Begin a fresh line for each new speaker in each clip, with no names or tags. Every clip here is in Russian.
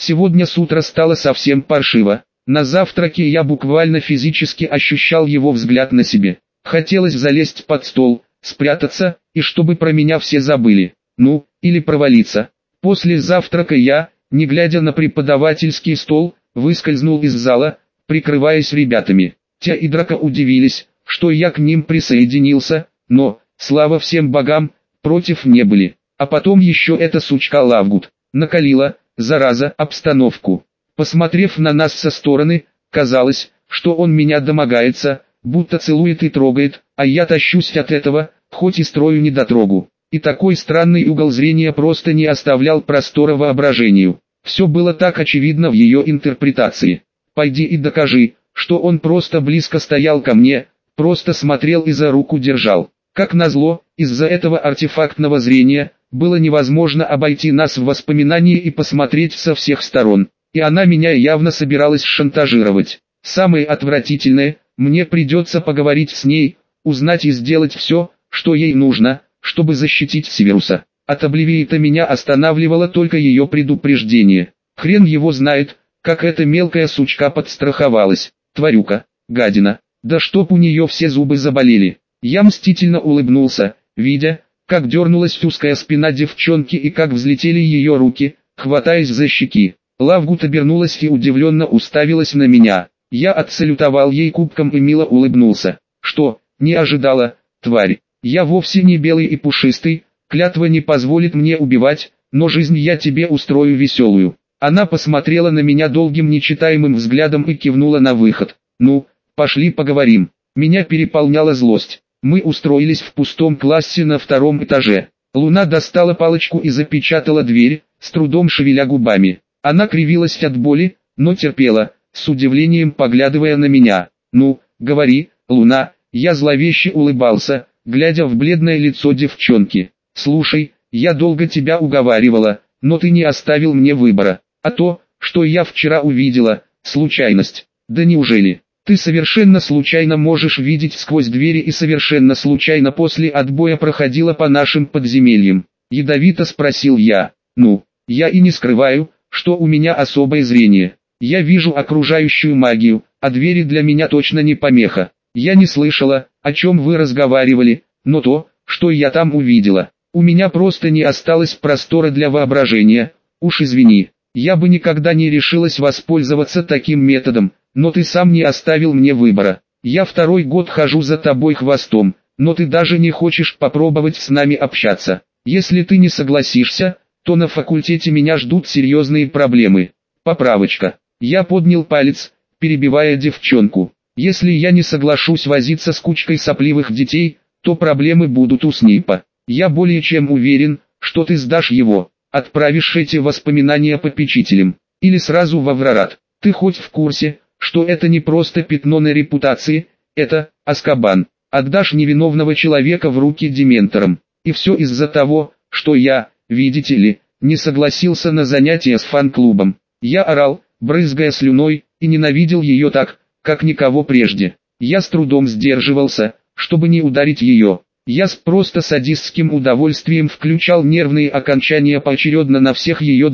Сегодня с утра стало совсем паршиво. На завтраке я буквально физически ощущал его взгляд на себе. Хотелось залезть под стол, спрятаться, и чтобы про меня все забыли. Ну, или провалиться. После завтрака я, не глядя на преподавательский стол, выскользнул из зала, прикрываясь ребятами. Тя и Драко удивились, что я к ним присоединился, но, слава всем богам, против не были. А потом еще эта сучка Лавгуд накалила, зараза, обстановку. Посмотрев на нас со стороны, казалось, что он меня домогается, будто целует и трогает, а я тащусь от этого, хоть и строю недотрогу. И такой странный угол зрения просто не оставлял простора воображению. Все было так очевидно в ее интерпретации. «Пойди и докажи, что он просто близко стоял ко мне, просто смотрел и за руку держал». Как назло, из-за этого артефактного зрения, было невозможно обойти нас в воспоминании и посмотреть со всех сторон. И она меня явно собиралась шантажировать. Самое отвратительное, мне придется поговорить с ней, узнать и сделать все, что ей нужно, чтобы защитить Северуса. От Обливиита меня останавливало только ее предупреждение. Хрен его знает, как эта мелкая сучка подстраховалась. Тварюка, гадина, да чтоб у нее все зубы заболели. Я мстительно улыбнулся, видя, как дернулась узкая спина девчонки и как взлетели ее руки, хватаясь за щеки. Лавгуд обернулась и удивленно уставилась на меня. Я отсалютовал ей кубком и мило улыбнулся. Что, не ожидала, тварь? Я вовсе не белый и пушистый, клятва не позволит мне убивать, но жизнь я тебе устрою веселую. Она посмотрела на меня долгим нечитаемым взглядом и кивнула на выход. Ну, пошли поговорим. Меня переполняла злость. Мы устроились в пустом классе на втором этаже. Луна достала палочку и запечатала дверь, с трудом шевеля губами. Она кривилась от боли, но терпела, с удивлением поглядывая на меня. «Ну, говори, Луна», я зловеще улыбался, глядя в бледное лицо девчонки. «Слушай, я долго тебя уговаривала, но ты не оставил мне выбора. А то, что я вчера увидела, случайность. Да неужели? Ты совершенно случайно можешь видеть сквозь двери и совершенно случайно после отбоя проходила по нашим подземельям?» Ядовито спросил я. «Ну, я и не скрываю, что у меня особое зрение. Я вижу окружающую магию, а двери для меня точно не помеха. Я не слышала, о чем вы разговаривали, но то, что я там увидела, у меня просто не осталось простора для воображения. Уж извини, я бы никогда не решилась воспользоваться таким методом, но ты сам не оставил мне выбора. Я второй год хожу за тобой хвостом, но ты даже не хочешь попробовать с нами общаться. Если ты не согласишься, то на факультете меня ждут серьезные проблемы. Поправочка. Я поднял палец, перебивая девчонку. Если я не соглашусь возиться с кучкой сопливых детей, то проблемы будут у Снипа. Я более чем уверен, что ты сдашь его, отправишь эти воспоминания попечителям, или сразу в Аврорат. Ты хоть в курсе, что это не просто пятно на репутации, это Азкабан. Отдашь невиновного человека в руки дементорам. И все из-за того, что я, видите ли, не согласился на занятия с фан-клубом. Я орал, брызгая слюной, и ненавидел ее так, как никого прежде. Я с трудом сдерживался, чтобы не ударить ее. Я с просто садистским удовольствием включал нервные окончания поочередно на всех ее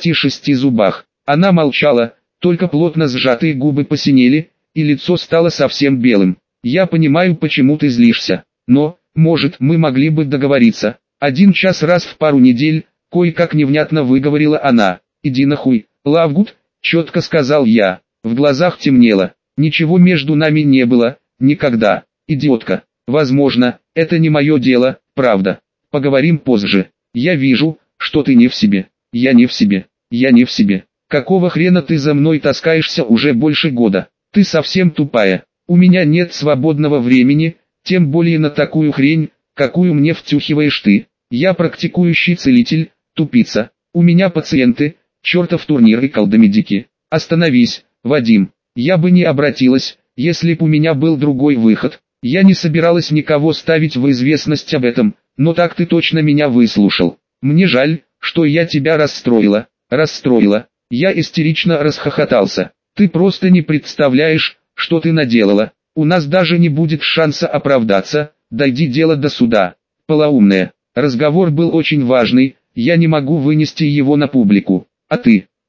26 зубах. Она молчала, только плотно сжатые губы посинели, и лицо стало совсем белым. «Я понимаю, почему ты злишься, но, может, мы могли бы договориться. 1 час раз в пару недель», кое-как невнятно выговорила она. «Иди нахуй, Лавгуд», четко сказал я. В глазах темнело. Ничего между нами не было, никогда. Идиотка. Возможно, это не мое дело, правда. Поговорим позже. Я вижу, что ты не в себе. Я не в себе. Я не в себе. Какого хрена ты за мной таскаешься уже больше года? Ты совсем тупая. У меня нет свободного времени, тем более на такую хрень, какую мне втюхиваешь ты. Я практикующий целитель, тупица. У меня пациенты, чертов турнир и колдомедики. Остановись, Вадим. Я бы не обратилась, если б у меня был другой выход. Я не собиралась никого ставить в известность об этом, но так ты точно меня выслушал. Мне жаль, что я тебя расстроила. Расстроила. Я истерично расхохотался. Ты просто не представляешь, что ты наделала. У нас даже не будет шанса оправдаться, дойди дело до суда. Полоумная. Разговор был очень важный, я не могу вынести его на публику. А ты?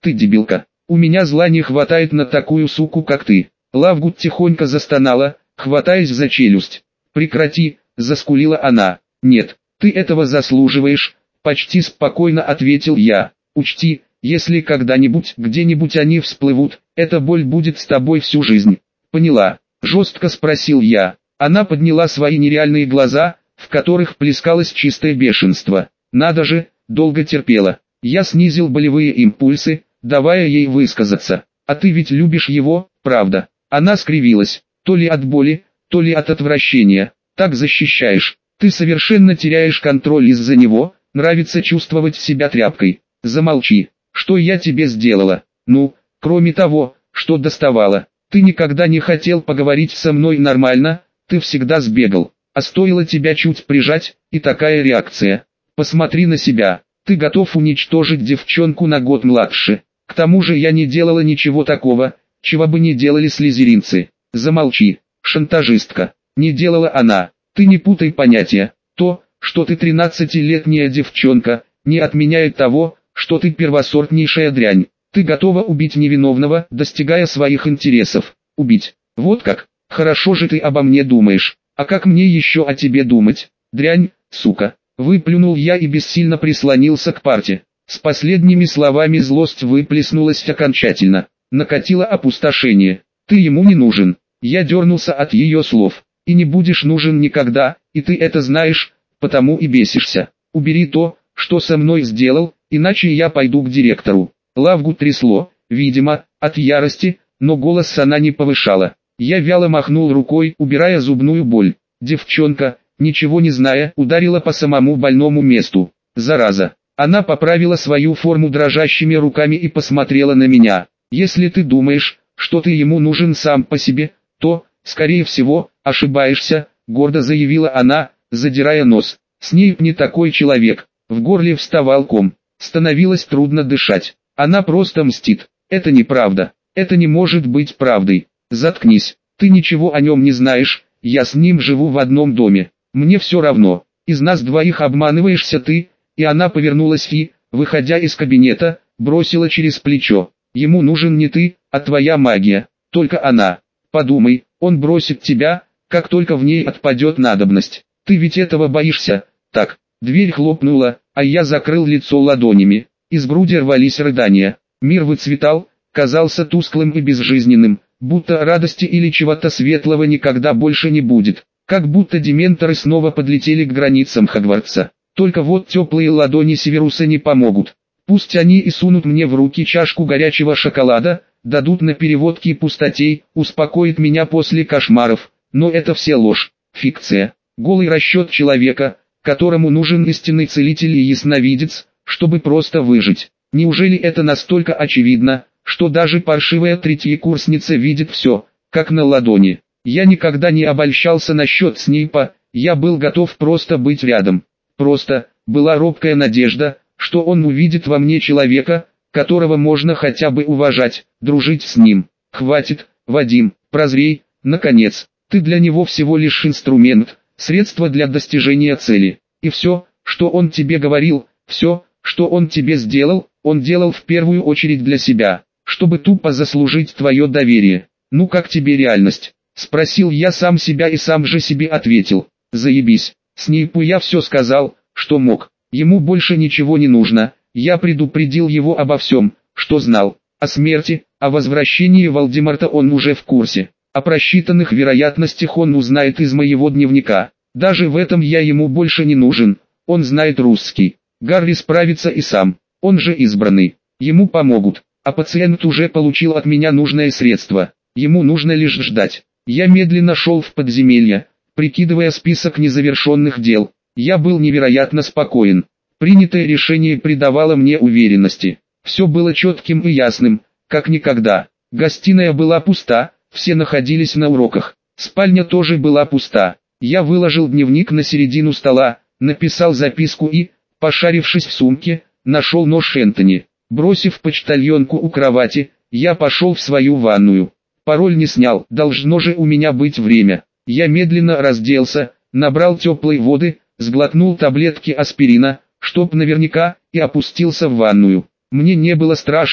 Ты дебилка. У меня зла не хватает на такую суку, как ты. Лавгут тихонько застонала, хватаясь за челюсть. Прекрати, заскулила она. Нет, ты этого заслуживаешь, почти спокойно ответил я. Учти, если когда-нибудь где-нибудь они всплывут, эта боль будет с тобой всю жизнь. Поняла? Жестко спросил я. Она подняла свои нереальные глаза, в которых плескалось чистое бешенство. Надо же, долго терпела. Я снизил болевые импульсы, давая ей высказаться. А ты ведь любишь его, правда? Она скривилась, то ли от боли, то ли от отвращения. Так защищаешь. Ты совершенно теряешь контроль из-за него, нравится чувствовать себя тряпкой. Замолчи. Что я тебе сделала? Ну, кроме того, что доставала. Ты никогда не хотел поговорить со мной нормально, ты всегда сбегал. А стоило тебя чуть прижать, и такая реакция. Посмотри на себя. Ты готов уничтожить девчонку на год младше. К тому же я не делала ничего такого, чего бы не делали слизеринцы. Замолчи, шантажистка. Не делала она. Ты не путай понятия. То, что ты 13-летняя девчонка, не отменяет того, что ты первосортнейшая дрянь. Ты готова убить невиновного, достигая своих интересов. Убить. Вот как. Хорошо же ты обо мне думаешь. А как мне еще о тебе думать? Дрянь, сука. Выплюнул я и бессильно прислонился к парте. С последними словами злость выплеснулась окончательно. Накатило опустошение. Ты ему не нужен. Я дернулся от ее слов. И не будешь нужен никогда, и ты это знаешь, потому и бесишься. Убери то, что со мной сделал, иначе я пойду к директору. Лавгу трясло, видимо, от ярости, но голос она не повышала. Я вяло махнул рукой, убирая зубную боль. Девчонка, ничего не зная, ударила по самому больному месту. Зараза. Она поправила свою форму дрожащими руками и посмотрела на меня. Если ты думаешь, что ты ему нужен сам по себе, то, скорее всего, ошибаешься, гордо заявила она, задирая нос. Снейп не такой человек. В горле вставал ком. Становилось трудно дышать. Она просто мстит. Это неправда. Это не может быть правдой. Заткнись. Ты ничего о нем не знаешь. Я с ним живу в одном доме. Мне все равно. Из нас двоих обманываешься ты. И она повернулась и, выходя из кабинета, бросила через плечо. Ему нужен не ты, а твоя магия. Только она. Подумай, он бросит тебя, как только в ней отпадет надобность. Ты ведь этого боишься. Так, дверь хлопнула, а я закрыл лицо ладонями. Из груди рвались рыдания. Мир выцветал, казался тусклым и безжизненным, будто радости или чего-то светлого никогда больше не будет. Как будто дементоры снова подлетели к границам Хогвартса. Только вот теплые ладони Северуса не помогут. Пусть они и сунут мне в руки чашку горячего шоколада, дадут на переводке пустотей, успокоит меня после кошмаров, но это все ложь, фикция, голый расчет человека, которому нужен истинный целитель и ясновидец, чтобы просто выжить. Неужели это настолько очевидно, что даже паршивая третьекурсница видит все, как на ладони? Я никогда не обольщался насчет Снейпа, я был готов просто быть рядом. Просто, была робкая надежда, что он увидит во мне человека, которого можно хотя бы уважать, дружить с ним. Хватит, Вадим, прозрей, наконец, ты для него всего лишь инструмент, средство для достижения цели. И все, что он тебе говорил, все, что он тебе сделал, он делал в первую очередь для себя, чтобы тупо заслужить твое доверие. Ну как тебе реальность? Спросил я сам себя и сам же себе ответил. Заебись. Снейпу я все сказал, что мог. Ему больше ничего не нужно. Я предупредил его обо всем, что знал. О смерти, о возвращении Волдеморта он уже в курсе. О просчитанных вероятностях он узнает из моего дневника. Даже в этом я ему больше не нужен. Он знает русский. Гарри справится и сам. Он же избранный. Ему помогут. А пациент уже получил от меня нужное средство. Ему нужно лишь ждать. Я медленно шел в подземелье, прикидывая список незавершенных дел. Я был невероятно спокоен. Принятое решение придавало мне уверенности. Все было четким и ясным, как никогда. Гостиная была пуста, все находились на уроках. Спальня тоже была пуста. Я выложил дневник на середину стола, написал записку и, пошарившись в сумке, нашел нож Энтони. Бросив почтальонку у кровати, я пошел в свою ванную. Пароль не снял, должно же у меня быть время. Я медленно разделся, набрал теплой воды, сглотнул таблетки аспирина, чтоб наверняка, и опустился в ванную. Мне не было страшно,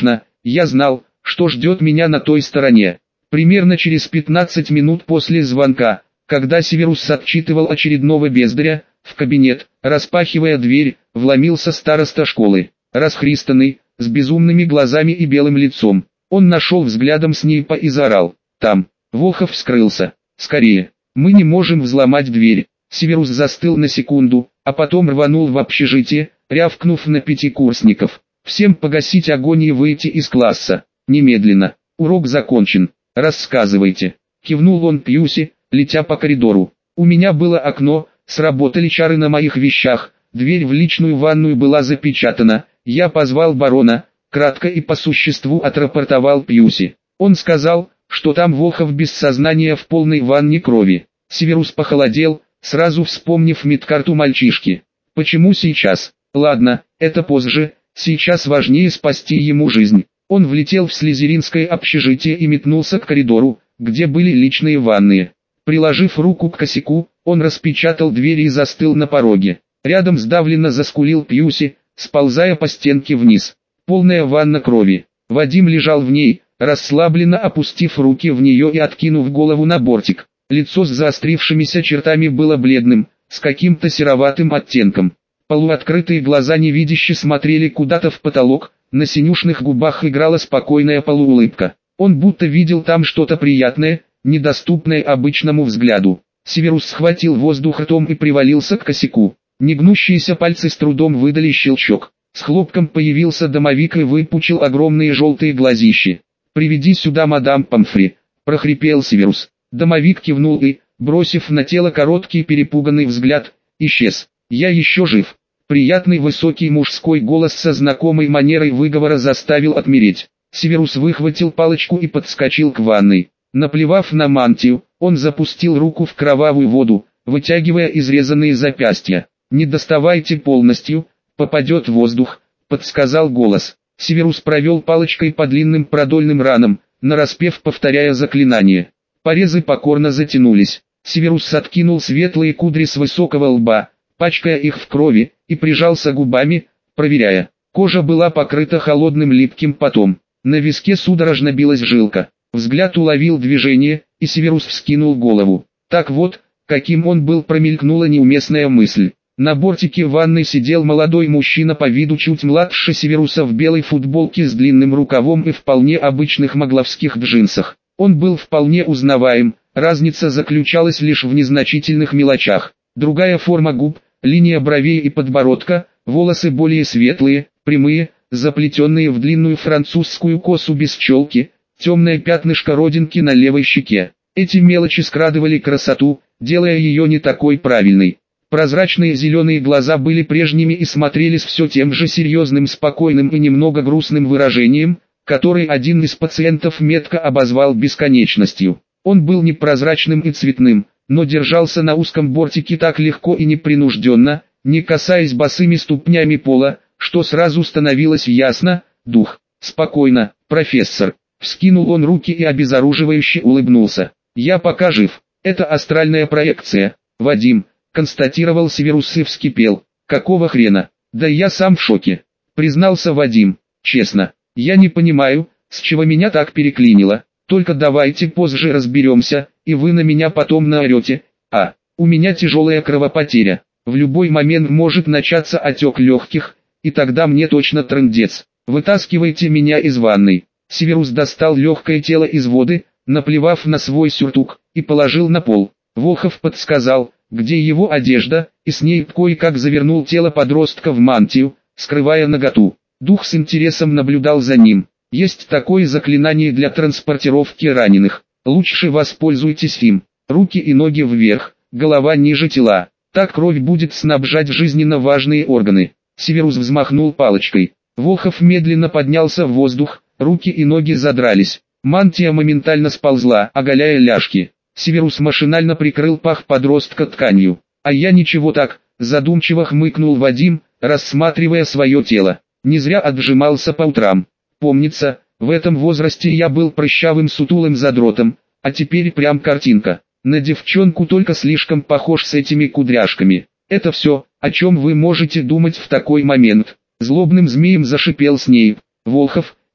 Я знал, что ждет меня на той стороне. Примерно через 15 минут после звонка, когда Северус отчитывал очередного бездаря, в кабинет, распахивая дверь, вломился староста школы, расхристанный, с безумными глазами и белым лицом. Он нашел взглядом Снейпа и заорал: «Там!» Волхов скрылся. «Скорее! Мы не можем взломать дверь!» Северус застыл на секунду, а потом рванул в общежитие, рявкнув на пятикурсников: «Всем погасить огонь и выйти из класса! Немедленно! Урок закончен! Рассказывайте!» Кивнул он Пьюси, летя по коридору. «У меня было окно, сработали чары на моих вещах, дверь в личную ванную была запечатана, я позвал барона», кратко и по существу отрапортовал Пьюси. Он сказал, что там Волхов без сознания в полной ванне крови. Северус похолодел, сразу вспомнив медкарту мальчишки. «Почему сейчас? Ладно, это позже, сейчас важнее спасти ему жизнь». Он влетел в слизеринское общежитие и метнулся к коридору, где были личные ванные. Приложив руку к косяку, он распечатал дверь и застыл на пороге. Рядом сдавленно заскулил Пьюси, сползая по стенке вниз. Полная ванна крови. Вадим лежал в ней, расслабленно опустив руки в нее и откинув голову на бортик. Лицо с заострившимися чертами было бледным, с каким-то сероватым оттенком. Полуоткрытые глаза невидяще смотрели куда-то в потолок, на синюшных губах играла спокойная полуулыбка. Он будто видел там что-то приятное, недоступное обычному взгляду. Северус схватил воздух ртом и привалился к косяку. Негнущиеся пальцы с трудом выдали щелчок. С хлопком появился домовик и выпучил огромные желтые глазищи. «Приведи сюда мадам Помфри», — прохрипел Северус. Домовик кивнул и, бросив на тело короткий перепуганный взгляд, исчез. «Я еще жив». Приятный высокий мужской голос со знакомой манерой выговора заставил отмереть. Северус выхватил палочку и подскочил к ванной. Наплевав на мантию, он запустил руку в кровавую воду, вытягивая изрезанные запястья. «Не доставайте полностью, попадет воздух», — подсказал голос. Северус провел палочкой по длинным продольным ранам, нараспев повторяя заклинание. Порезы покорно затянулись. Северус откинул светлые кудри с высокого лба, пачкая их в крови, и прижался губами, проверяя. Кожа была покрыта холодным липким потом. На виске судорожно билась жилка. Взгляд уловил движение, и Северус вскинул голову. Так вот, каким он был, промелькнула неуместная мысль. На бортике ванной сидел молодой мужчина по виду чуть младше Северуса в белой футболке с длинным рукавом и вполне обычных магловских джинсах. Он был вполне узнаваем, разница заключалась лишь в незначительных мелочах. Другая форма губ, линия бровей и подбородка, волосы более светлые, прямые, заплетенные в длинную французскую косу без челки, темное пятнышко родинки на левой щеке. Эти мелочи скрадывали красоту, делая ее не такой правильной. Прозрачные зеленые глаза были прежними и смотрелись все тем же серьезным, спокойным и немного грустным выражением, который один из пациентов метко обозвал бесконечностью. Он был непрозрачным и цветным, но держался на узком бортике так легко и непринужденно, не касаясь босыми ступнями пола, что сразу становилось ясно: дух. «Спокойно, профессор», — вскинул он руки и обезоруживающе улыбнулся. «Я пока жив. Это астральная проекция, Вадим», — констатировал Северус и вскипел. «Какого хрена? Да я сам в шоке», — признался Вадим. «Честно, я не понимаю, с чего меня так переклинило. Только давайте позже разберемся, и вы на меня потом наорете. У меня тяжелая кровопотеря. В любой момент может начаться отек легких, и тогда мне точно трындец. Вытаскивайте меня из ванной». Северус достал легкое тело из воды, наплевав на свой сюртук, и положил на пол. Волхов подсказал, где его одежда, и с ней кое-как завернул тело подростка в мантию, скрывая наготу. Дух с интересом наблюдал за ним. «Есть такое заклинание для транспортировки раненых. Лучше воспользуйтесь им. Руки и ноги вверх, голова ниже тела. Так кровь будет снабжать жизненно важные органы». Северус взмахнул палочкой. Волхов медленно поднялся в воздух, руки и ноги задрались. Мантия моментально сползла, оголяя ляжки. Северус машинально прикрыл пах подростка тканью. «А я ничего так», — задумчиво хмыкнул Вадим, рассматривая свое тело. «Не зря отжимался по утрам. Помнится, в этом возрасте я был прыщавым сутулым задротом, а теперь прям картинка. На девчонку, только слишком похож с этими кудряшками. Это все, о чем вы можете думать в такой момент». Злобным змеем зашипел Снейп. «Волхов,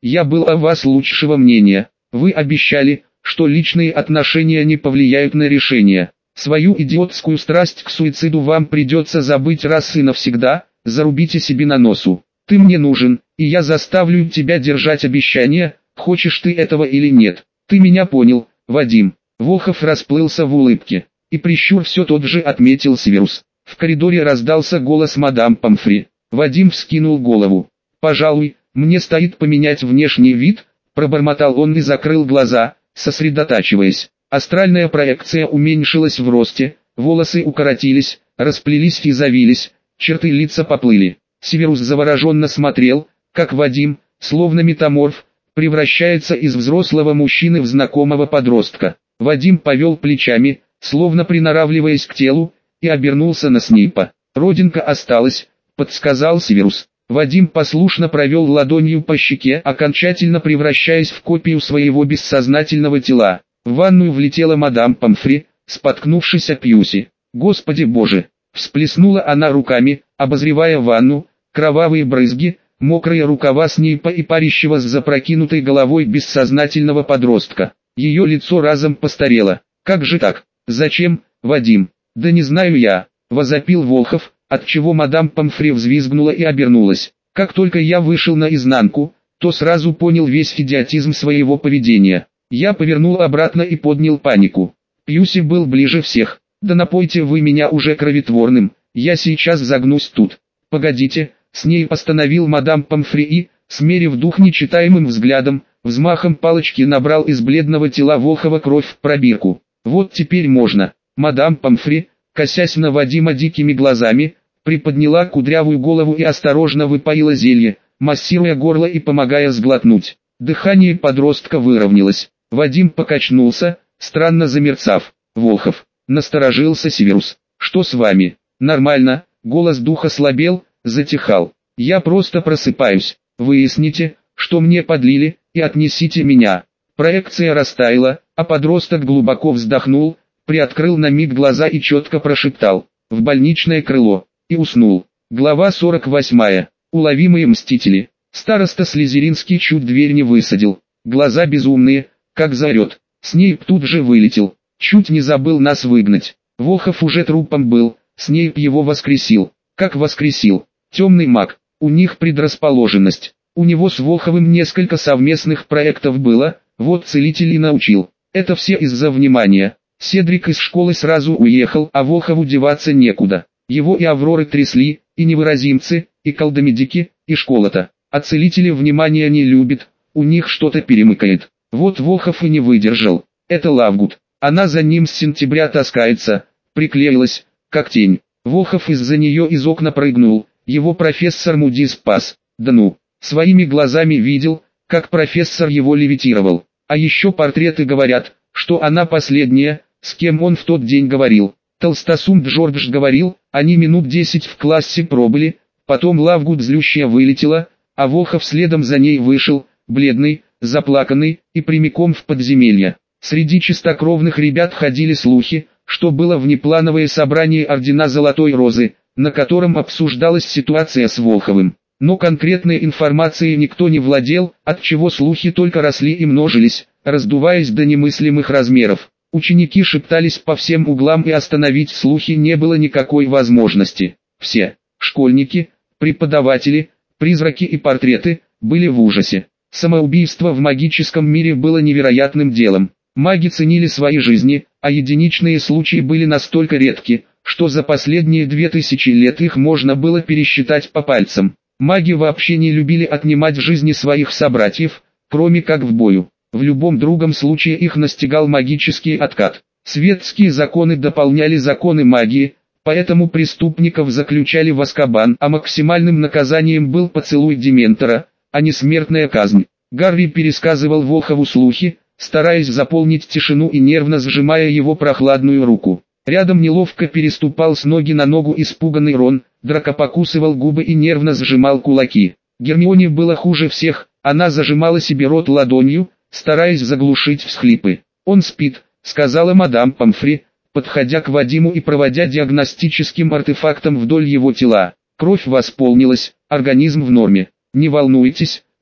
Я был о вас лучшего мнения. Вы обещали, что личные отношения не повлияют на решение. Свою идиотскую страсть к суициду вам придется забыть раз и навсегда, зарубите себе на носу. Ты мне нужен, и я заставлю тебя держать обещание, хочешь ты этого или нет. Ты меня понял, Вадим. Волхов расплылся в улыбке. И прищур все тот же отметил Северус. В коридоре раздался голос мадам Помфри. Вадим вскинул голову. «Пожалуй, мне стоит поменять внешний вид», пробормотал он и закрыл глаза, сосредотачиваясь. Астральная проекция уменьшилась в росте, волосы укоротились, расплелись и завились, черты лица поплыли. Северус завороженно смотрел, как Вадим, словно метаморф, превращается из взрослого мужчины в знакомого подростка. Вадим повел плечами, словно приноравливаясь к телу, и обернулся на Снейпа. «Родинка осталась», — подсказал Северус. Вадим послушно провел ладонью по щеке, окончательно превращаясь в копию своего бессознательного тела. В ванную влетела мадам Помфри, споткнувшись о Пьюси. «Господи боже!» — всплеснула она руками, обозревая ванну, кровавые брызги, мокрые рукава Снейпа и парящего с запрокинутой головой бессознательного подростка. Ее лицо разом постарело. «Как же так? Зачем, Вадим?» «Да не знаю я», — возопил Волхов, отчего мадам Помфри взвизгнула и обернулась. «Как только я вышел наизнанку, то сразу понял весь идиотизм своего поведения. Я повернул обратно и поднял панику. Пьюси был ближе всех. Да напойте вы меня уже кровотворным, я сейчас загнусь тут». «Погодите», — с ней постановил мадам Помфри и, смерив дух нечитаемым взглядом, взмахом палочки набрал из бледного тела Волхова кровь в пробирку. «Вот теперь можно». Мадам Помфри, косясь на Вадима дикими глазами, приподняла кудрявую голову и осторожно выпоила зелье, массируя горло и помогая сглотнуть. Дыхание подростка выровнялось. Вадим покачнулся, странно замерцав. «Волхов», — насторожился Северус. «Что с вами?» «Нормально», — голос духа слабел, затихал. «Я просто просыпаюсь. Выясните, что мне подлили, и отнесите меня». Проекция растаяла, а подросток глубоко вздохнул, приоткрыл на миг глаза и четко прошептал: «В больничное крыло», и уснул. Глава 48. Уловимые мстители. Староста Слизеринский чуть дверь не высадил. Глаза безумные, как заорет. Снейп тут же вылетел. Чуть не забыл нас выгнать. Волхов уже трупом был, Снейп его воскресил. Как воскресил? Темный маг. У них предрасположенность. У него с Волховым несколько совместных проектов было, вот целитель и научил. Это все из-за внимания. Седрик из школы сразу уехал, а Волхову деваться некуда. Его и Авроры трясли, и невыразимцы, и колдомедики, и школа-то. А целители внимания не любят, у них что-то перемыкает. Вот Волхов и не выдержал. Это Лавгуд. Она за ним с сентября таскается, приклеилась, как тень. Волхов из-за нее из окна прыгнул, его профессор Муди спас. Да ну, своими глазами видел, как профессор его левитировал. А еще портреты говорят, что она последняя, с кем он в тот день говорил. Толстосум Джордж говорил, они минут 10 в классе пробыли, потом Лавгуд злющая вылетела, а Волхов следом за ней вышел, бледный, заплаканный, и прямиком в подземелье. Среди чистокровных ребят ходили слухи, что было внеплановое собрание Ордена Золотой Розы, на котором обсуждалась ситуация с Волховым. Но конкретной информацией никто не владел, отчего слухи только росли и множились, раздуваясь до немыслимых размеров. Ученики шептались по всем углам и остановить слухи не было никакой возможности. Все, школьники, преподаватели, призраки и портреты, были в ужасе. Самоубийство в магическом мире было невероятным делом. Маги ценили свои жизни, а единичные случаи были настолько редки, что за последние 2000 лет их можно было пересчитать по пальцам. Маги вообще не любили отнимать жизни своих собратьев, кроме как в бою. В любом другом случае их настигал магический откат. Светские законы дополняли законы магии, поэтому преступников заключали в Азкабан, а максимальным наказанием был поцелуй Дементора, а не смертная казнь. Гарри пересказывал Волхову слухи, стараясь заполнить тишину и нервно сжимая его прохладную руку. Рядом неловко переступал с ноги на ногу испуганный Рон, Драко покусывал губы и нервно сжимал кулаки. Гермионе было хуже всех, она зажимала себе рот ладонью, стараясь заглушить всхлипы. «Он спит», — сказала мадам Помфри, подходя к Вадиму и проводя диагностическим артефактом вдоль его тела. «Кровь восполнилась, организм в норме. Не волнуйтесь,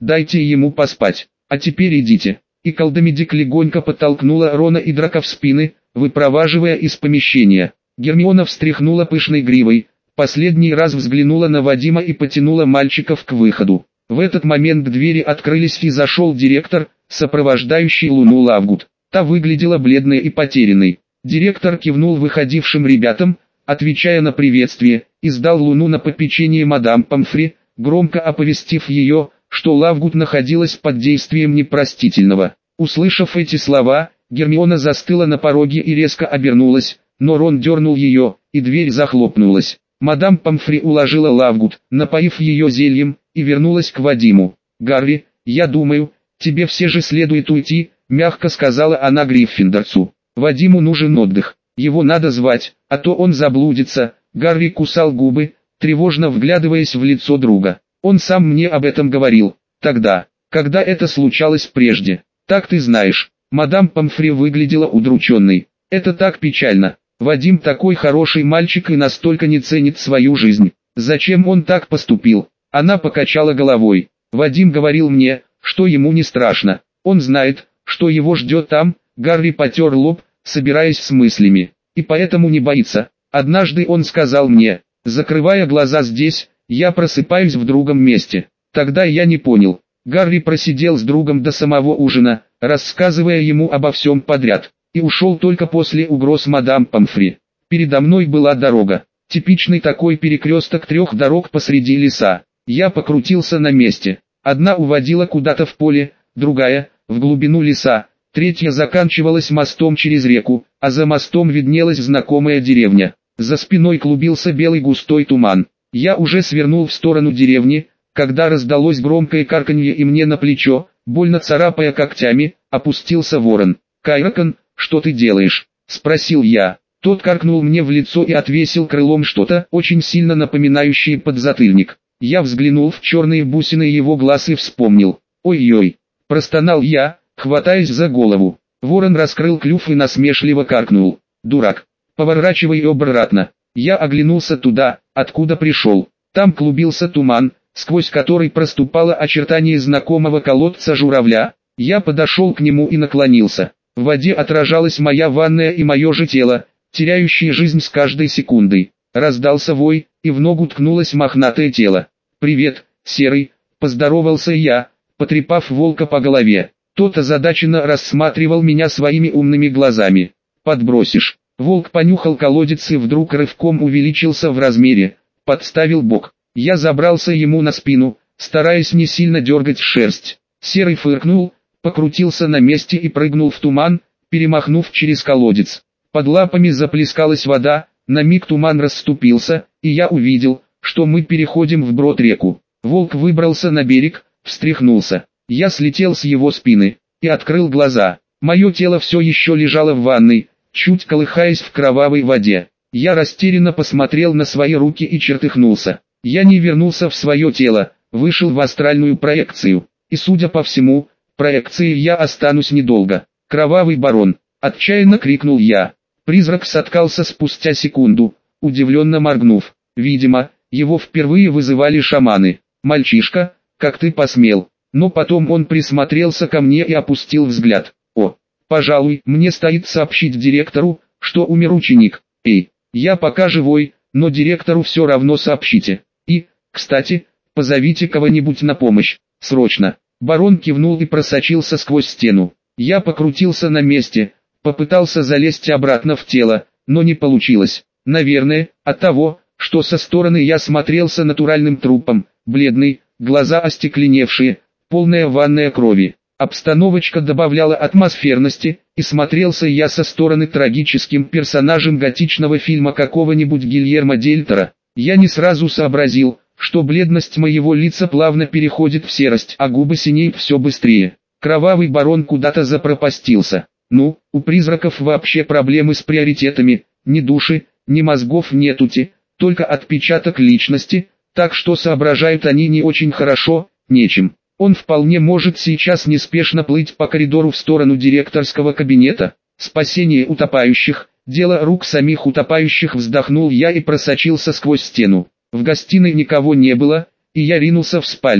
дайте ему поспать, а теперь идите». И колдомедик легонько подтолкнула Рона и Драко в спины, выпроваживая из помещения. Гермиона встряхнула пышной гривой, последний раз взглянула на Вадима и потянула мальчиков к выходу. В этот момент двери открылись и зашел директор, сопровождающий Луну Лавгуд. Та выглядела бледной и потерянной. Директор кивнул выходившим ребятам, отвечая на приветствие, и сдал Луну на попечение мадам Помфри, громко оповестив ее, что Лавгуд находилась под действием непростительного. Услышав эти слова, Гермиона застыла на пороге и резко обернулась, но Рон дернул ее, и дверь захлопнулась. Мадам Помфри уложила Лавгуд, напоив ее зельем, и вернулась к Вадиму. «Гарри, я думаю, тебе все же следует уйти», — мягко сказала она Гриффиндорцу. «Вадиму нужен отдых, его надо звать, а то он заблудится». Гарри кусал губы, тревожно вглядываясь в лицо друга. «Он сам мне об этом говорил, тогда, когда это случалось прежде. Так ты знаешь». Мадам Помфри выглядела удрученной. «Это так печально. Вадим такой хороший мальчик и настолько не ценит свою жизнь. Зачем он так поступил?» Она покачала головой. «Вадим говорил мне, что ему не страшно. Он знает, что его ждет там». Гарри потер лоб, собираясь с мыслями. «И поэтому не боится. Однажды он сказал мне, закрывая глаза здесь, я просыпаюсь в другом месте. Тогда я не понял». Гарри просидел с другом до самого ужина, рассказывая ему обо всем подряд, и ушел только после угроз мадам Помфри. «Передо мной была дорога, типичный такой перекресток трех дорог посреди леса. Я покрутился на месте. Одна уводила куда-то в поле, другая – в глубину леса, третья заканчивалась мостом через реку, а за мостом виднелась знакомая деревня. За спиной клубился белый густой туман. Я уже свернул в сторону деревни, когда раздалось громкое карканье и мне на плечо, больно царапая когтями, опустился ворон. «Кайракон, что ты делаешь?» – спросил я. Тот каркнул мне в лицо и отвесил крылом что-то, очень сильно напоминающее подзатыльник. Я взглянул в черные бусины его глаз и вспомнил. «Ой-ой!» – простонал я, хватаясь за голову. Ворон раскрыл клюв и насмешливо каркнул. «Дурак! Поворачивай обратно!» Я оглянулся туда, откуда пришел. Там клубился туман, сквозь который проступало очертание знакомого колодца журавля. Я подошел к нему и наклонился. В воде отражалась моя ванная и мое же тело, теряющее жизнь с каждой секундой. Раздался вой, и в ногу ткнулось мохнатое тело. «Привет, Серый», — поздоровался я, потрепав волка по голове. Тот озадаченно рассматривал меня своими умными глазами. «Подбросишь». Волк понюхал колодец и вдруг рывком увеличился в размере, подставил бок. Я забрался ему на спину, стараясь не сильно дергать шерсть. Серый фыркнул, покрутился на месте и прыгнул в туман, перемахнув через колодец. Под лапами заплескалась вода, на миг туман расступился, и я увидел, что мы переходим вброд реку. Волк выбрался на берег, встряхнулся. Я слетел с его спины и открыл глаза. Мое тело все еще лежало в ванной, чуть колыхаясь в кровавой воде. Я растерянно посмотрел на свои руки и чертыхнулся. Я не вернулся в свое тело, вышел в астральную проекцию. И судя по всему, проекции я останусь недолго. «Кровавый барон!» – отчаянно крикнул я. Призрак соткался спустя секунду, удивленно моргнув. Видимо, его впервые вызывали шаманы. «Мальчишка, как ты посмел?» Но потом он присмотрелся ко мне и опустил взгляд. «О, пожалуй, мне стоит сообщить директору, что умер ученик. Эй, я пока живой, но директору все равно сообщите. И, кстати, позовите кого-нибудь на помощь, срочно». Барон кивнул и просочился сквозь стену. Я покрутился на месте, попытался залезть обратно в тело, но не получилось. Наверное, от того, что со стороны я смотрелся натуральным трупом, бледный, глаза остекленевшие, полная ванная крови. Обстановочка добавляла атмосферности, и смотрелся я со стороны трагическим персонажем готичного фильма какого-нибудь Гильермо дель Торо. Я не сразу сообразил, что бледность моего лица плавно переходит в серость, а губы синеют все быстрее. Кровавый барон куда-то запропастился. Ну, у призраков вообще проблемы с приоритетами, ни души, ни мозгов нетути, только отпечаток личности, так что соображают они не очень хорошо, нечем. Он вполне может сейчас неспешно плыть по коридору в сторону директорского кабинета. Спасение утопающих, дело рук самих утопающих, вздохнул я и просочился сквозь стену. В гостиной никого не было, и я ринулся в спальне.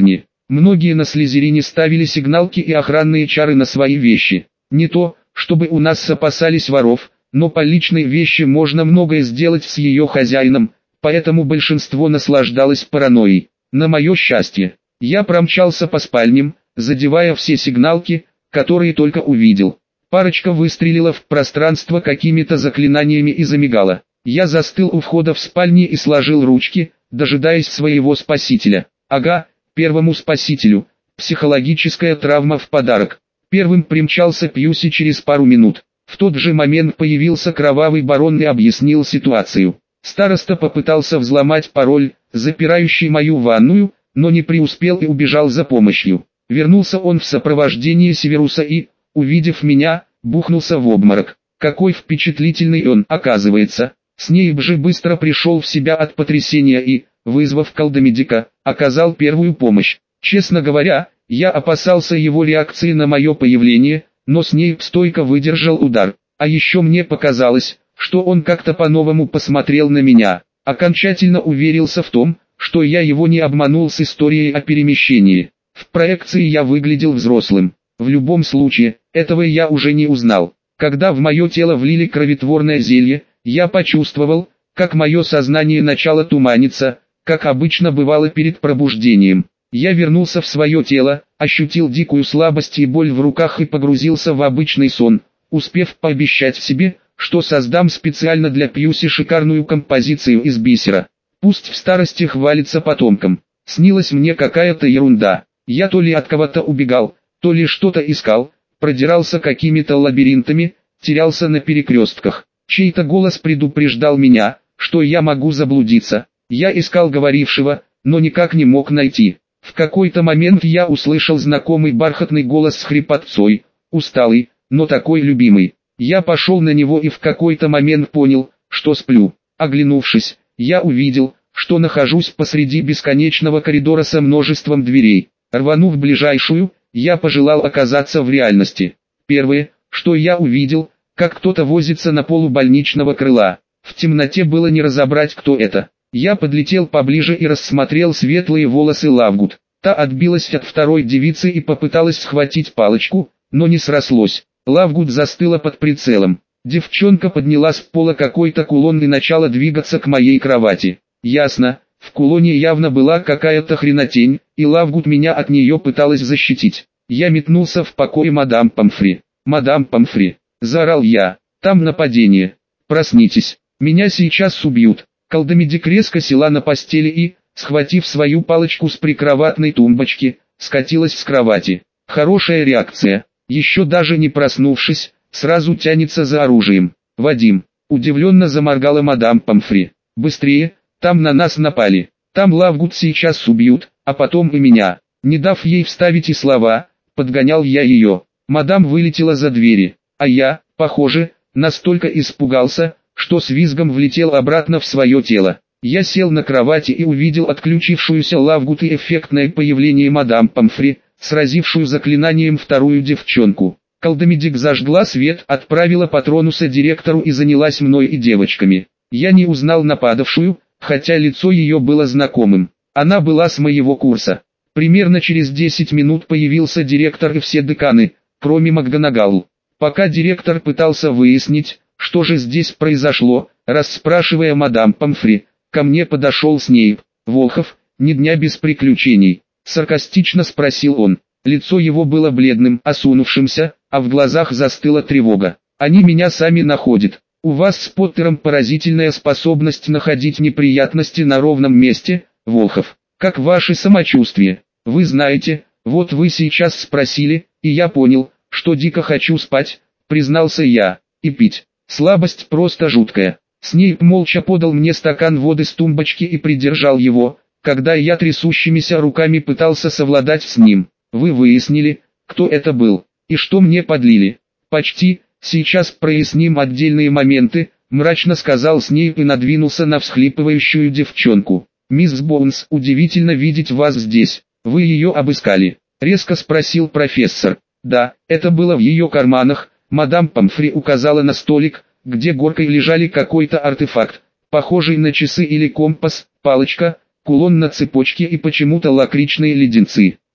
Многие на Слизерине ставили сигналки и охранные чары на свои вещи. Не то, чтобы у нас опасались воров, но по личной вещи можно многое сделать с ее хозяином, поэтому большинство наслаждалось паранойей. На мое счастье, я промчался по спальням, задевая все сигналки, которые только увидел. Парочка выстрелила в пространство какими-то заклинаниями и замигала. Я застыл у входа в спальни и сложил ручки, дожидаясь своего спасителя. Ага, первому спасителю. Психологическая травма в подарок. Первым примчался Пьюси через пару минут. В тот же момент появился кровавый барон и объяснил ситуацию. Староста попытался взломать пароль, запирающий мою ванную, но не преуспел и убежал за помощью. Вернулся он в сопровождении Северуса и, увидев меня, бухнулся в обморок. Какой впечатлительный он, оказывается. Снейп же быстро пришел в себя от потрясения и, вызвав колдомедика, оказал первую помощь. Честно говоря, я опасался его реакции на мое появление, но Снейп стойко выдержал удар. А еще мне показалось, что он как-то по-новому посмотрел на меня. Окончательно уверился в том, что я его не обманул с историей о перемещении. В проекции я выглядел взрослым. В любом случае, этого я уже не узнал. Когда в мое тело влили кровотворное зелье, я почувствовал, как мое сознание начало туманиться, как обычно бывало перед пробуждением. Я вернулся в свое тело, ощутил дикую слабость и боль в руках и погрузился в обычный сон, успев пообещать себе, что создам специально для Пьюси шикарную композицию из бисера. Пусть в старости хвалится потомкам. Снилась мне какая-то ерунда. Я то ли от кого-то убегал, то ли что-то искал, продирался какими-то лабиринтами, терялся на перекрестках. Чей-то голос предупреждал меня, что я могу заблудиться. Я искал говорившего, но никак не мог найти. В какой-то момент я услышал знакомый бархатный голос с хрипотцой, усталый, но такой любимый. Я пошел на него и в какой-то момент понял, что сплю. Оглянувшись, я увидел, что нахожусь посреди бесконечного коридора со множеством дверей. Рванув ближайшую, я пожелал оказаться в реальности. Первое, что я увидел, как кто-то возится на полу больничного крыла. В темноте было не разобрать, кто это. Я подлетел поближе и рассмотрел светлые волосы Лавгуд. Та отбилась от второй девицы и попыталась схватить палочку, но не срослось. Лавгуд застыла под прицелом. Девчонка подняла с пола какой-то кулон и начала двигаться к моей кровати. Ясно, в кулоне явно была какая-то хренотень, и Лавгуд меня от нее пыталась защитить. Я метнулся в покое мадам Помфри. «Мадам Помфри!» – заорал я. «Там нападение! Проснитесь! Меня сейчас убьют!» Колдомедик резко села на постели и, схватив свою палочку с прикроватной тумбочки, скатилась с кровати. Хорошая реакция. Еще даже не проснувшись, сразу тянется за оружием. «Вадим!» – удивленно заморгала мадам Помфри. «Быстрее! Там на нас напали! Там Лавгуд сейчас убьют, а потом и меня!» Не дав ей вставить и слова, подгонял я ее. Мадам вылетела за двери, а я, похоже, настолько испугался, что с визгом влетел обратно в свое тело. Я сел на кровати и увидел отключившуюся Лавгуд и эффектное появление мадам Помфри, сразившую заклинанием вторую девчонку. Колдомедик зажгла свет, отправила патронуса директору и занялась мной и девочками. Я не узнал нападавшую, хотя лицо ее было знакомым. Она была с моего курса. Примерно через 10 минут появился директор и все деканы, кроме МакГонагал. Пока директор пытался выяснить, что же здесь произошло, расспрашивая мадам Помфри, ко мне подошел Снейп. «Волхов, ни дня без приключений?» — саркастично спросил он. Лицо его было бледным, осунувшимся, а в глазах застыла тревога. «Они меня сами находят. У вас с Поттером поразительная способность находить неприятности на ровном месте, Волхов. Как ваше самочувствие? Вы знаете, вот вы сейчас спросили, и я понял, что дико хочу спать», — признался я, — «и пить. Слабость просто жуткая». Снейп молча подал мне стакан воды с тумбочки и придержал его, когда я трясущимися руками пытался совладать с ним. «Вы выяснили, кто это был, и что мне подлили?» «Почти, сейчас проясним отдельные моменты», — мрачно сказал Снейп и надвинулся на всхлипывающую девчонку. «Мисс Боунс, удивительно видеть вас здесь. Вы ее обыскали?» — резко спросил профессор. «Да, это было в ее карманах». Мадам Помфри указала на столик, где горкой лежали какой-то артефакт, похожий на часы или компас, палочка, кулон на цепочке и почему-то лакричные леденцы.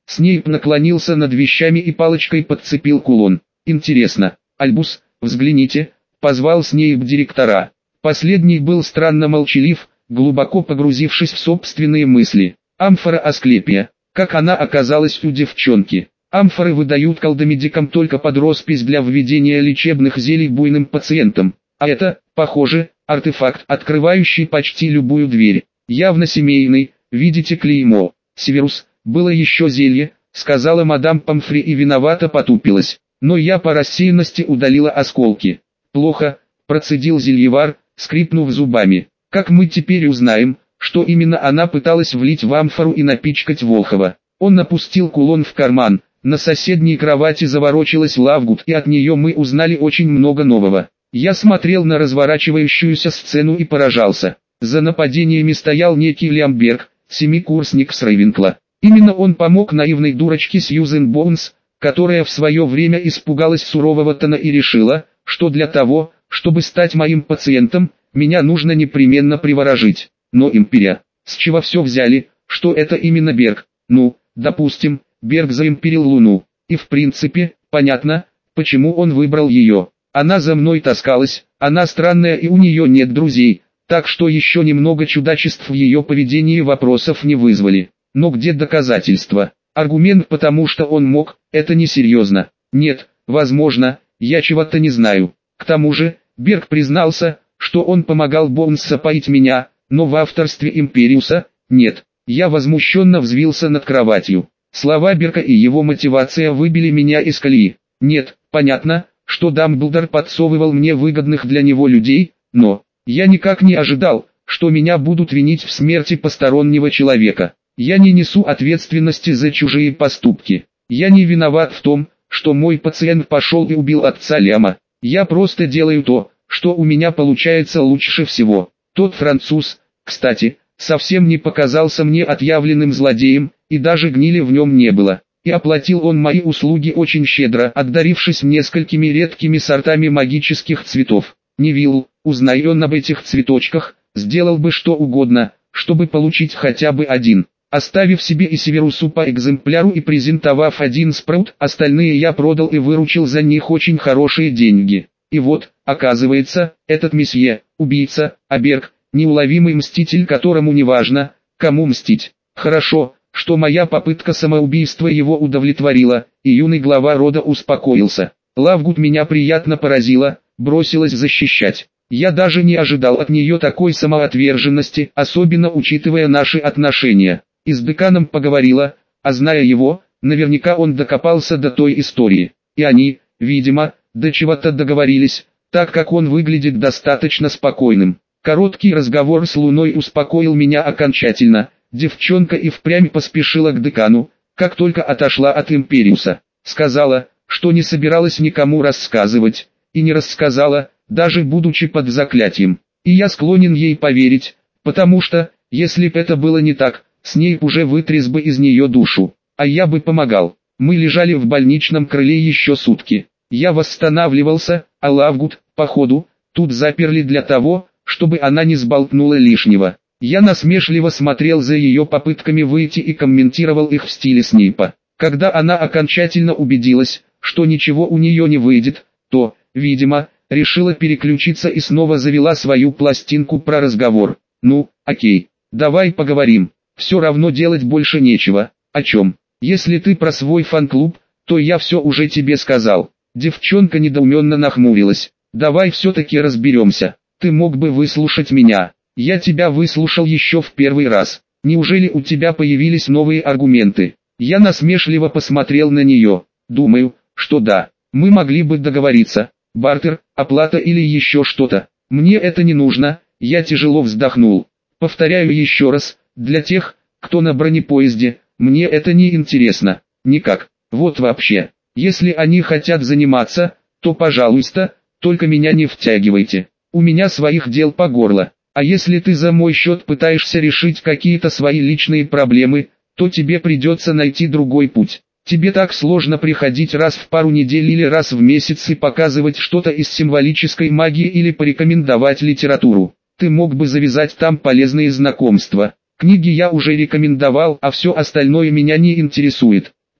Снейп наклонился над вещами и палочкой подцепил кулон. «Интересно, Альбус, взгляните», — позвал Снейп директора. Последний был странно молчалив, глубоко погрузившись в собственные мысли. Амфора Асклепия. Как она оказалась у девчонки? Амфоры выдают колдомедикам только под роспись для введения лечебных зелий буйным пациентам. А это, похоже, артефакт, открывающий почти любую дверь. Явно семейный, видите клеймо. Северус, было еще зелье, сказала мадам Помфри и виновато потупилась. Но я по рассеянности удалила осколки. Плохо, процедил зельевар, скрипнув зубами. Как мы теперь узнаем, что именно она пыталась влить в амфору и напичкать Волхова? Он напустил кулон в карман. На соседней кровати заворочилась Лавгуд, и от нее мы узнали очень много нового. Я смотрел на разворачивающуюся сцену и поражался. За нападениями стоял некий Лямберг, семикурсник с Рейвенкла. Именно он помог наивной дурочке Сьюзен Боунс, которая в свое время испугалась сурового тона и решила, что для того, чтобы стать моим пациентом, меня нужно непременно приворожить. Но империя, с чего все взяли, что это именно Берг? Ну, допустим, Берг заимперил Луну. И в принципе, понятно, почему он выбрал ее. Она за мной таскалась, она странная и у нее нет друзей, так что еще немного чудачеств в ее поведении вопросов не вызвали. Но где доказательства? Аргумент потому что он мог, это несерьезно. Нет, возможно, я чего-то не знаю. К тому же, Берг признался, что он помогал Боунс опоить меня, но в авторстве Империуса, нет. Я возмущенно взвился над кроватью. Слова Берга и его мотивация выбили меня из колеи. Нет, понятно, что Дамблдор подсовывал мне выгодных для него людей, но я никак не ожидал, что меня будут винить в смерти постороннего человека. Я не несу ответственности за чужие поступки. Я не виноват в том, что мой пациент пошел и убил отца Ляма. Я просто делаю то, что у меня получается лучше всего. Тот француз, кстати, совсем не показался мне отъявленным злодеем, и даже гнили в нем не было. И оплатил он мои услуги очень щедро, отдарившись несколькими редкими сортами магических цветов. Невилл, узнай он об этих цветочках, сделал бы что угодно, чтобы получить хотя бы один. Оставив себе и Северусу по экземпляру и презентовав один спраут, остальные я продал и выручил за них очень хорошие деньги. И вот, оказывается, этот месье, убийца, Аберг, неуловимый мститель, которому не важно, кому мстить. Хорошо, что моя попытка самоубийства его удовлетворила, и юный глава рода успокоился. Лавгуд меня приятно поразила, бросилась защищать. Я даже не ожидал от нее такой самоотверженности, особенно учитывая наши отношения. И с деканом поговорила, а зная его, наверняка он докопался до той истории. И они, видимо, до чего-то договорились, так как он выглядит достаточно спокойным. Короткий разговор с Луной успокоил меня окончательно. Девчонка и впрямь поспешила к декану, как только отошла от Империуса. Сказала, что не собиралась никому рассказывать, и не рассказала, даже будучи под заклятием. И я склонен ей поверить, потому что, если б это было не так, Снейп уже вытряс бы из нее душу, а я бы помогал. Мы лежали в больничном крыле еще сутки. Я восстанавливался, а Лавгуд, походу, тут заперли для того, чтобы она не сболтнула лишнего. Я насмешливо смотрел за ее попытками выйти и комментировал их в стиле Снейпа. Когда она окончательно убедилась, что ничего у нее не выйдет, то, видимо, решила переключиться и снова завела свою пластинку про разговор. Ну, окей, давай поговорим. Все равно делать больше нечего. О чем? Если ты про свой фан-клуб, то я все уже тебе сказал. Девчонка недоуменно нахмурилась. Давай все-таки разберемся. Ты мог бы выслушать меня. Я тебя выслушал еще в первый раз. Неужели у тебя появились новые аргументы? Я насмешливо посмотрел на нее. Думаю, что да. Мы могли бы договориться. Бартер, оплата или еще что-то. Мне это не нужно. Я тяжело вздохнул. Повторяю еще раз. Для тех, кто на бронепоезде, мне это не интересно. Никак. Вот вообще. Если они хотят заниматься, то пожалуйста, только меня не втягивайте. У меня своих дел по горло. А если ты за мой счет пытаешься решить какие-то свои личные проблемы, то тебе придется найти другой путь. Тебе так сложно приходить раз в пару недель или раз в месяц и показывать что-то из символической магии или порекомендовать литературу. Ты мог бы завязать там полезные знакомства. Книги я уже рекомендовал, а все остальное меня не интересует.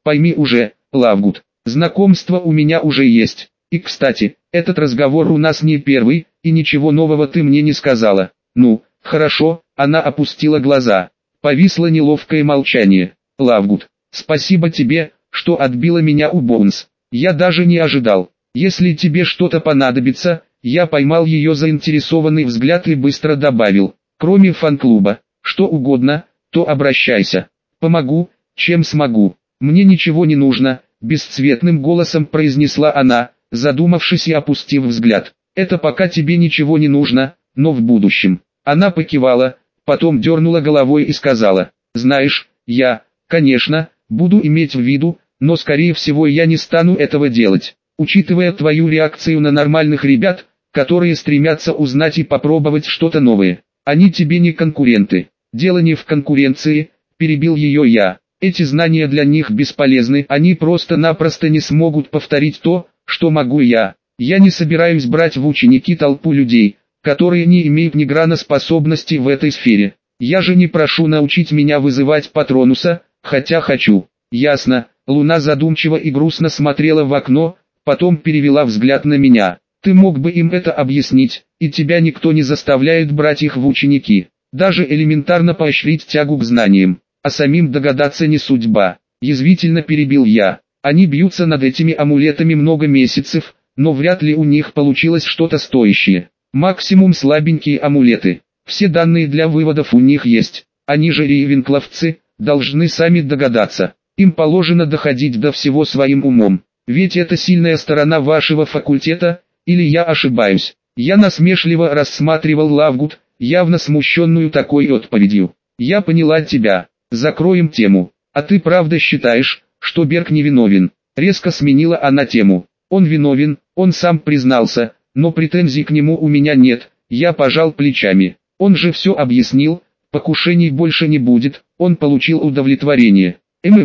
Пойми уже, Лавгуд, знакомство у меня уже есть. И кстати, этот разговор у нас не первый, и ничего нового ты мне не сказала. Ну, хорошо, она опустила глаза. Повисло неловкое молчание. Лавгуд, спасибо тебе, что отбила меня у Боунс. Я даже не ожидал. Если тебе что-то понадобится, я поймал ее заинтересованный взгляд и быстро добавил. Кроме фан-клуба, что угодно, то обращайся. Помогу, чем смогу. Мне ничего не нужно, бесцветным голосом произнесла она, задумавшись и опустив взгляд. Это пока тебе ничего не нужно, но в будущем. Она покивала, потом дернула головой и сказала, знаешь, я, конечно, буду иметь в виду, но скорее всего я не стану этого делать. Учитывая твою реакцию на нормальных ребят, которые стремятся узнать и попробовать что-то новое. Они тебе не конкуренты. Дело не в конкуренции, перебил ее я. Эти знания для них бесполезны, они просто-напросто не смогут повторить то, что могу я. Я не собираюсь брать в ученики толпу людей, которые не имеют ни грана способностей в этой сфере. Я же не прошу научить меня вызывать Патронуса, хотя хочу. Ясно. Луна задумчиво и грустно смотрела в окно, потом перевела взгляд на меня. Ты мог бы им это объяснить, и тебя никто не заставляет брать их в ученики. Даже элементарно поощрить тягу к знаниям, а самим догадаться не судьба. Язвительно перебил я. Они бьются над этими амулетами много месяцев, но вряд ли у них получилось что-то стоящее. Максимум слабенькие амулеты. Все данные для выводов у них есть. Они же рейвенкловцы, должны сами догадаться. Им положено доходить до всего своим умом. Ведь это сильная сторона вашего факультета, или я ошибаюсь? Я насмешливо рассматривал Лавгуд, явно смущенную такой отповедью. Я поняла тебя. Закроем тему. А ты правда считаешь, что Берг невиновен? Резко сменила она тему. Он виновен, он сам признался, но претензий к нему у меня нет. Я пожал плечами. Он же все объяснил, покушений больше не будет, он получил удовлетворение.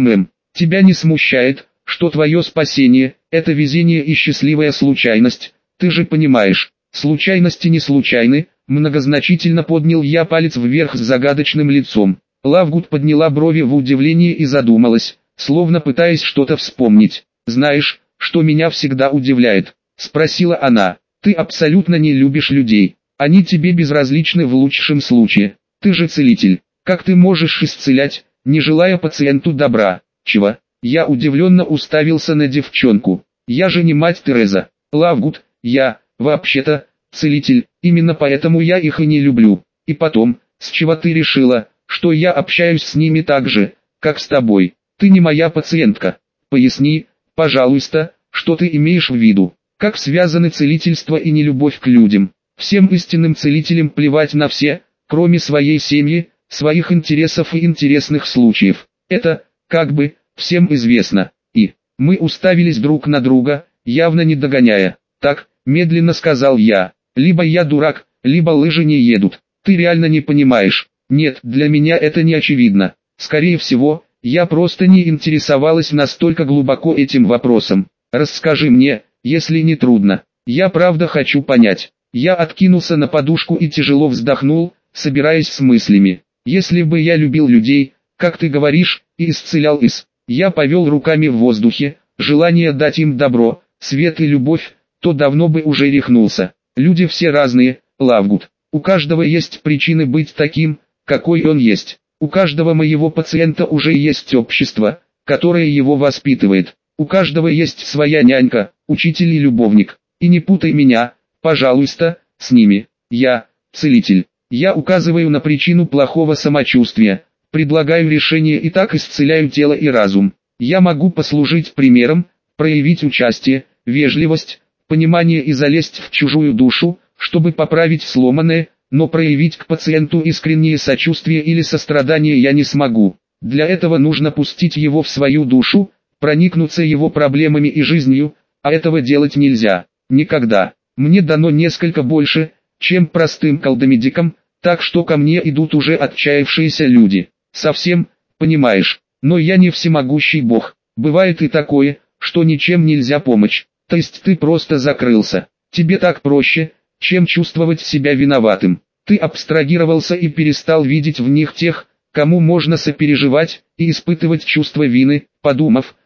Тебя не смущает, что твое спасение – это везение и счастливая случайность? Ты же понимаешь, случайности не случайны. Многозначительно поднял я палец вверх с загадочным лицом. Лавгуд подняла брови в удивлении и задумалась, словно пытаясь что-то вспомнить. «Знаешь, что меня всегда удивляет?» – спросила она. «Ты абсолютно не любишь людей. Они тебе безразличны в лучшем случае. Ты же целитель. Как ты можешь исцелять, не желая пациенту добра?» «Чего?» Я удивленно уставился на девчонку. «Я же не мать Тереза. Лавгуд, я, вообще-то, целитель, именно поэтому я их и не люблю. И потом, с чего ты решила, что я общаюсь с ними так же, как с тобой? Ты не моя пациентка. Поясни, пожалуйста, что ты имеешь в виду? Как связаны целительство и нелюбовь к людям? Всем истинным целителям плевать на все, кроме своей семьи, своих интересов и интересных случаев. Это, как бы, всем известно. И мы уставились друг на друга, явно не догоняя. Так, медленно сказал я, либо я дурак, либо лыжи не едут. Ты реально не понимаешь. Нет, для меня это не очевидно. Скорее всего, я просто не интересовалась настолько глубоко этим вопросом. Расскажи мне, если не трудно. Я правда хочу понять. Я откинулся на подушку и тяжело вздохнул, собираясь с мыслями. Если бы я любил людей, как ты говоришь, и исцелял из... Я повел руками в воздухе, желание дать им добро, свет и любовь, то давно бы уже рехнулся. Люди все разные, Лавгуд. У каждого есть причины быть таким, какой он есть. У каждого моего пациента уже есть общество, которое его воспитывает. У каждого есть своя нянька, учитель и любовник. И не путай меня, пожалуйста, с ними. Я, целитель. Я указываю на причину плохого самочувствия, предлагаю решение и так исцеляю тело и разум. Я могу послужить примером, проявить участие, вежливость, понимание и залезть в чужую душу, чтобы поправить сломанное, но проявить к пациенту искреннее сочувствие или сострадание я не смогу. Для этого нужно пустить его в свою душу, проникнуться его проблемами и жизнью, а этого делать нельзя. Никогда. Мне дано несколько больше, чем простым колдомедикам, так что ко мне идут уже отчаявшиеся люди. Совсем, понимаешь, но я не всемогущий бог. Бывает и такое, что ничем нельзя помочь. То есть ты просто закрылся. Тебе так проще, чем чувствовать себя виноватым. Ты абстрагировался и перестал видеть в них тех, кому можно сопереживать, и испытывать чувство вины, подумав,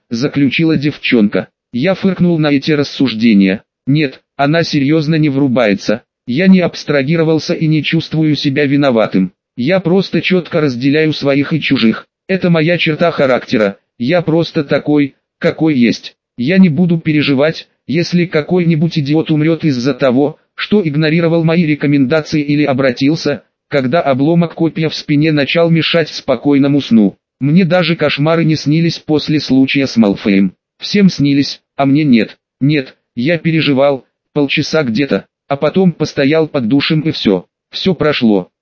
заключила девчонка. Я фыркнул на эти рассуждения. Нет, она серьезно не врубается. Я не абстрагировался и не чувствую себя виноватым. Я просто четко разделяю своих и чужих. Это моя черта характера. Я просто такой, какой есть. Я не буду переживать, если какой-нибудь идиот умрет из-за того, что игнорировал мои рекомендации или обратился, когда обломок копья в спине начал мешать спокойному сну. Мне даже кошмары не снились после случая с Малфоем. Всем снились, а мне нет. Нет, я переживал, полчаса где-то, а потом постоял под душем и все прошло.